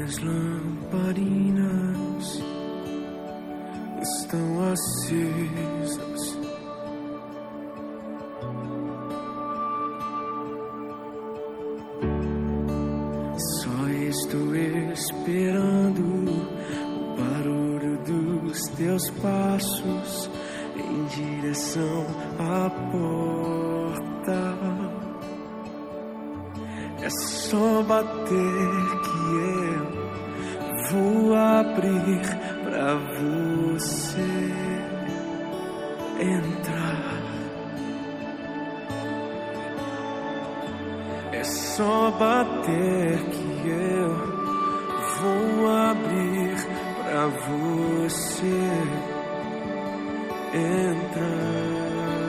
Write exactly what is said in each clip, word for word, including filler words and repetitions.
minhas lamparinas estão acesas. Só estou esperando o barulho dos teus passos em direção à porta. É só bater que eu vou abrir pra você entrar. É só bater que eu vou abrir pra você entrar.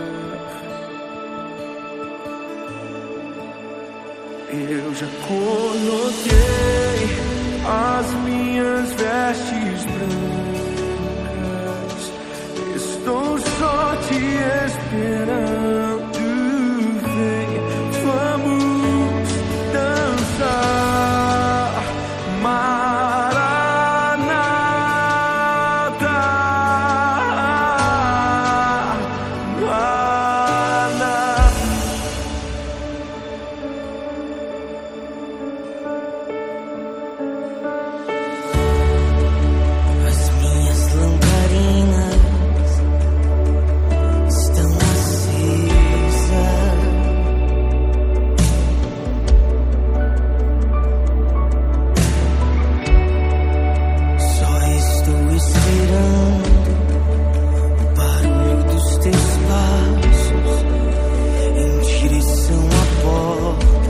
Eu já coloquei as minhas vestes brancas, estou só te esperando. Vem, vamos dançar. Maranata, Maranata. As minhas lamparinas estão acesas. Só estou esperando o barulho dos teus passos em direção à porta.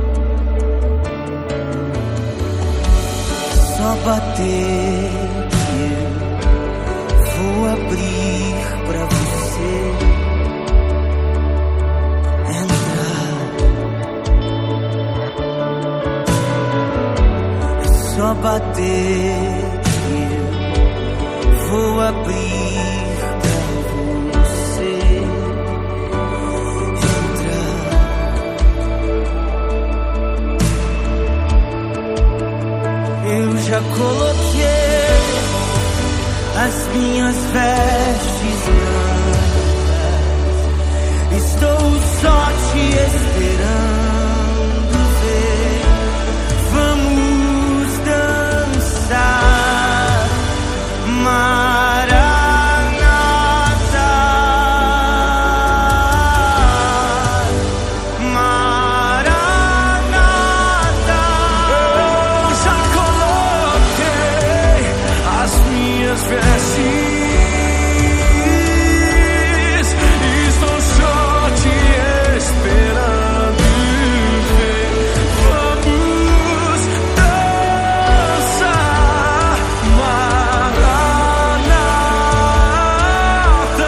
Só bater que eu vou abrir pra você entrar. É só bater que eu vou abrir pra você entrar. Eu já coloquei as minhas vestes brancas, estou só te esperando. Ver, vamos dançar. Maranata, Maranata. Eu já coloquei as minhas vestes, estou só te esperando. Vamos dançar. Maranata,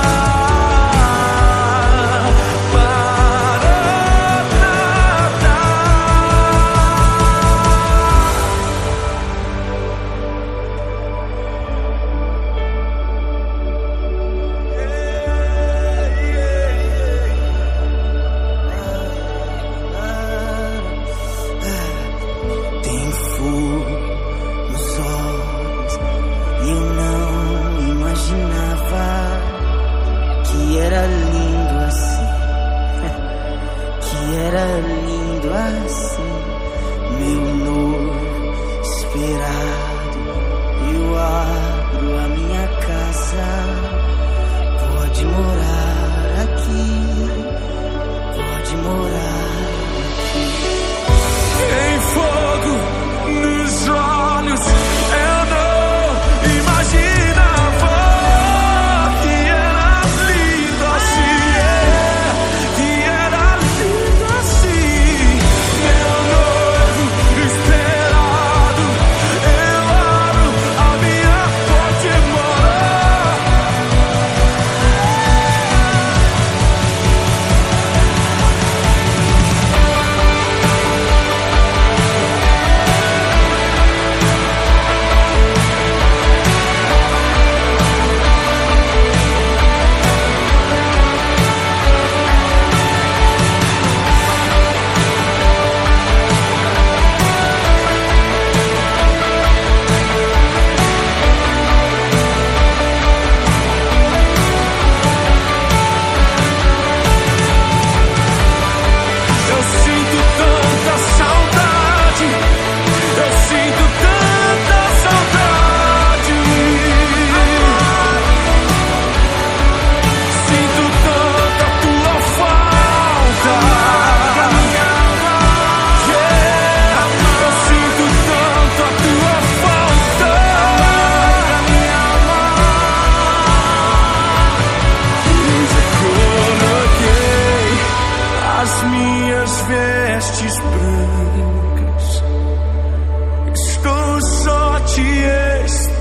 Tem fogo nos olhos e eu não imaginava que era lindo assim, que era lindo assim. Meu noivo esperado, eu abro a minha casa, pode morar aqui, pode morar aqui. tem fogo nos olhos. Eu não imaginava que era lindo assim, é, que era lindo assim. Meu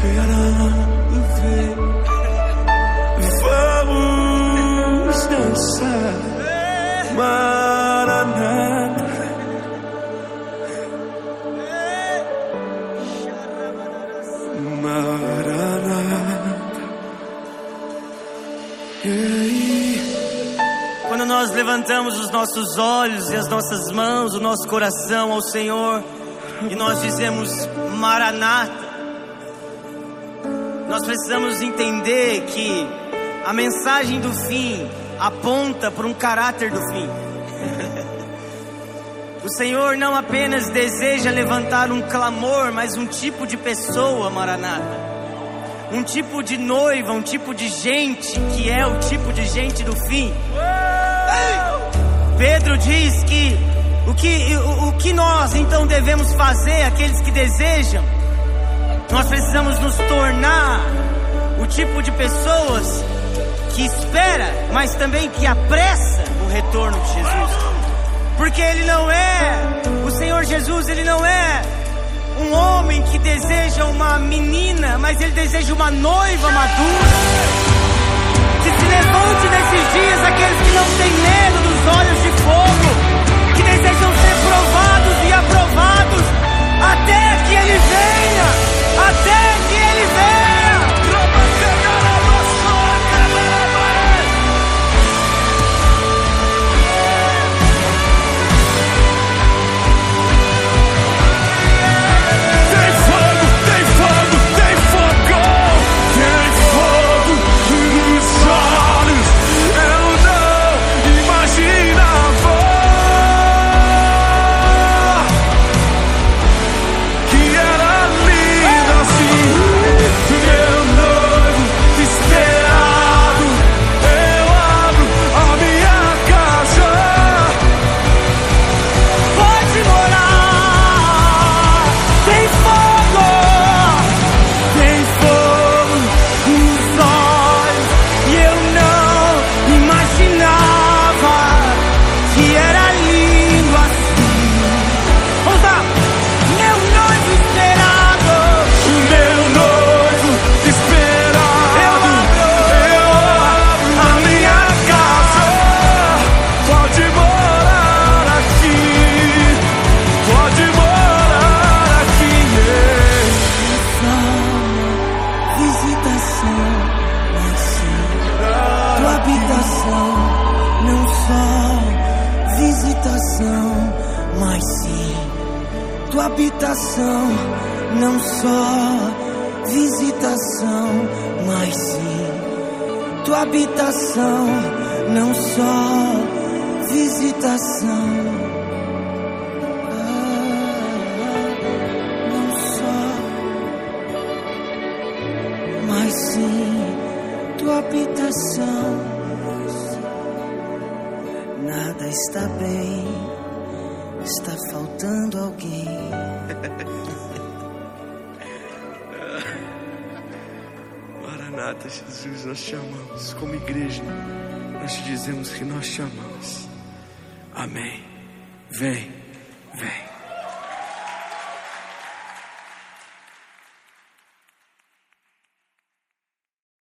esperando ver. Vamos dançar, Maranata. Maranata. Quando nós levantamos os nossos olhos e as nossas mãos, o nosso coração ao Senhor, e nós dizemos Maranata, nós precisamos entender que a mensagem do fim aponta para um caráter do fim. O Senhor não apenas deseja levantar um clamor, mas um tipo de pessoa, Maranata. Um tipo de noiva, um tipo de gente, que é o tipo de gente do fim. Pedro diz que o que, o, o que nós então devemos fazer, aqueles que desejam, nós precisamos nos tornar o tipo de pessoas que espera, mas também que apressa o retorno de Jesus. Porque Ele não é, o Senhor Jesus, Ele não é um homem que deseja uma menina, mas Ele deseja uma noiva madura. Que se levante nesses dias aqueles que não têm medo dos olhos de fogo, que desejam ser provados e aprovados até que Ele venha, até que Ele venha. Mas sim, tua habitação, não só visitação, mas sim, tua habitação, não só visitação, não só, mas sim, tua habitação. Nada está bem, está faltando alguém. Maranata, Jesus, nós te amamos. Como igreja, nós te dizemos que nós te amamos. Amém. Vem, vem.